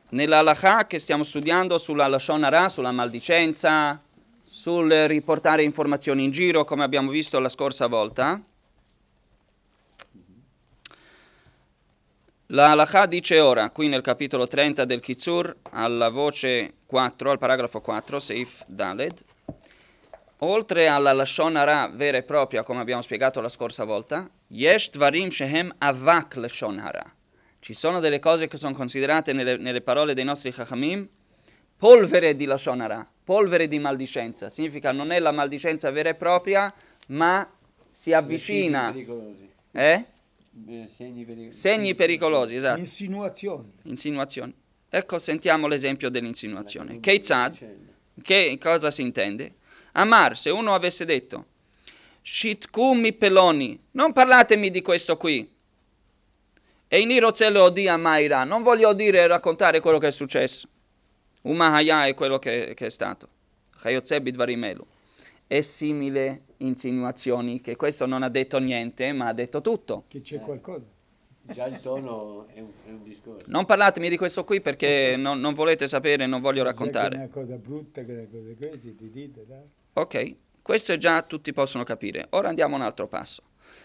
nella halakha che stiamo studiando sulla lashon hara, sulla maldicenza, sul riportare informazioni in giro, come abbiamo visto la scorsa volta, la halakha dice ora, qui nel capitolo 30 del Kitzur, alla voce 4, al paragrafo 4, Seif Daled, oltre alla lashon hara vera e propria, come abbiamo spiegato la scorsa volta, yesh dvarim shehem avak lashon hara. Ci sono delle cose che sono considerate nelle parole dei nostri chachamim polvere di lashon hara, polvere di maldicenza. Significa non è la maldicenza vera e propria, ma si avvicina. Segni pericolosi, esatto. Insinuazioni. Ecco, sentiamo l'esempio dell'insinuazione. Keitzad, che cosa si intende? Amar, se uno avesse detto Shitku mi peloni, non parlatemi di questo qui. E in Irozelo odia Maira, non voglio dire e raccontare quello che è successo. Umahaya è quello che è stato. Chayotzebi dvarimelu. È simile insinuazioni che questo non ha detto niente, ma ha detto tutto. Che c'è qualcosa. Già il tono è un discorso. Non parlatemi di questo qui perché non volete sapere, non voglio raccontare. È una cosa brutta, che le cose queste ti dite, dai. Ok, questo già tutti possono capire. Ora andiamo a un altro passo.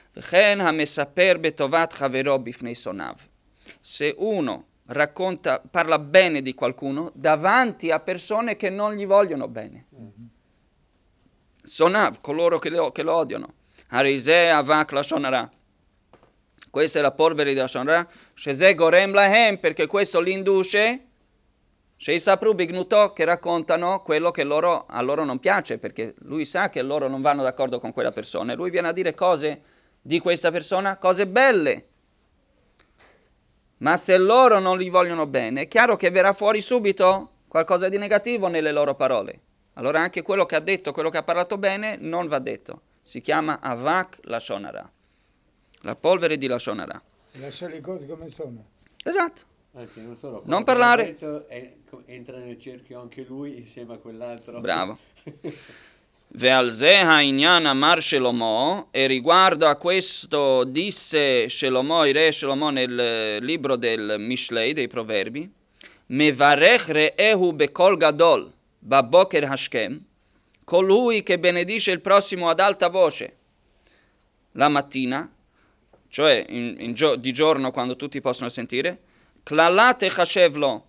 Se uno parla bene di qualcuno davanti a persone che non gli vogliono bene. Sonav, coloro che lo odiano. Harizeh avak lashon hara. Questa è la polvere di lashon hara. Shezeh gorem lahem, perché questo li induce. Sheisapru bignuto, che raccontano quello che a loro non piace, perché lui sa che loro non vanno d'accordo con quella persona. E lui viene a dire cose di questa persona, cose belle. Ma se loro non gli vogliono bene, è chiaro che verrà fuori subito qualcosa di negativo nelle loro parole. Allora anche quello che ha detto, quello che ha parlato bene, non va detto. Si chiama avak lashon hara. La polvere di lashon hara. Lascia le cose come sono. Esatto. Anzi, non solo. Non parlare. Detto, entra nel cerchio anche lui insieme a quell'altro. Bravo. Ve'al ze ha'inyan amar Shelomo, e riguardo a questo disse Shelomo, il re Shelomo nel libro del Mishlei, dei Proverbi, Mevarech re'ehu bekol gadol, baboker hashkem, colui che benedice il prossimo ad alta voce la mattina, cioè di giorno quando tutti possono sentire, klalate chashevlo,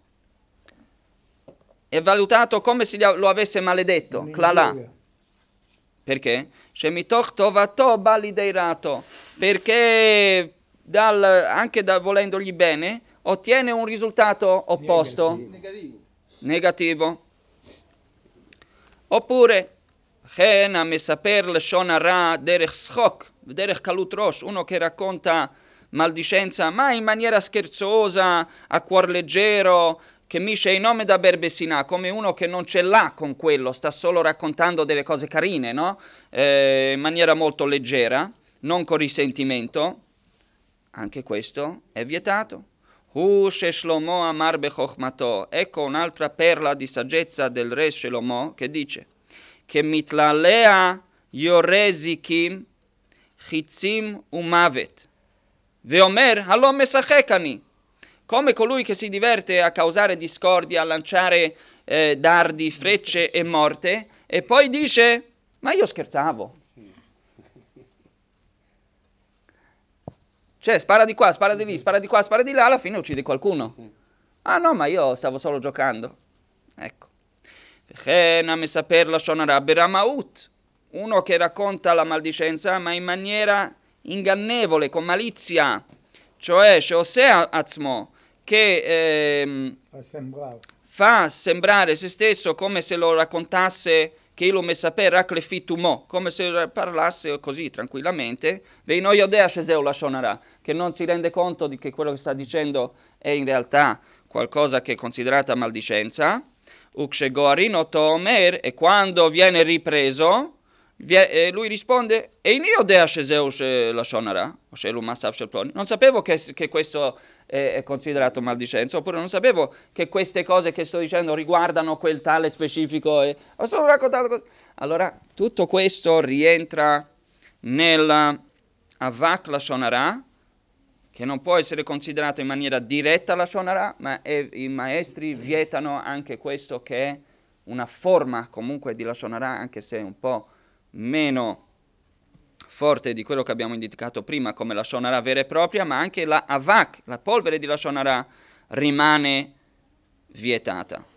è valutato come se lo avesse maledetto, klala. Perché? Shemitoch tovato balideirato, perché anche volendogli bene ottiene un risultato opposto, negativo. Oppure Chen amesaper lashon hara derech schok, derech kalut rosh, uno che racconta maldicenza ma in maniera scherzosa, a cuor leggero, che misce in nome da berbesina, come uno che non ce l'ha con quello, sta solo raccontando delle cose carine, no? In maniera molto leggera, non con risentimento. Anche questo è vietato. Hu Shlomo amar bechochmato. Ecco un'altra perla di saggezza del re Shlomo che dice che mitlalea yorezikim chitzim umavet veomer halom mesachekani, come colui che si diverte a causare discordia, a lanciare dardi, frecce e morte, e poi dice ma io scherzavo. Cioè spara di qua, spara di lì, spara di qua, spara di là, alla fine uccide qualcuno. Ah no, ma io stavo solo giocando. Ecco. Uno che racconta la maldicenza ma in maniera ingannevole, con malizia, cioè Sheosea Atzmo, che fa sembrare se stesso come se lo raccontasse, che lo mesaper raklefitumò, come se parlasse così tranquillamente, veinoyodea shezeu lashon hara, che non si rende conto di che quello che sta dicendo è in realtà qualcosa che è considerata maldicenza. Ukshegoarin omer, e quando viene ripreso, lui risponde non sapevo che questo è considerato maldicenza, oppure non sapevo che queste cose che sto dicendo riguardano quel tale specifico, ho solo raccontato così. Allora tutto questo rientra nella avak lashon hara, che non può essere considerato in maniera diretta Lashon Hara, ma i maestri vietano anche questo, che è una forma comunque di Lashon Hara, anche se un po' meno forte di quello che abbiamo indicato prima come Lashon Hara vera e propria, ma anche la avak, la polvere di Lashon Hara, rimane vietata.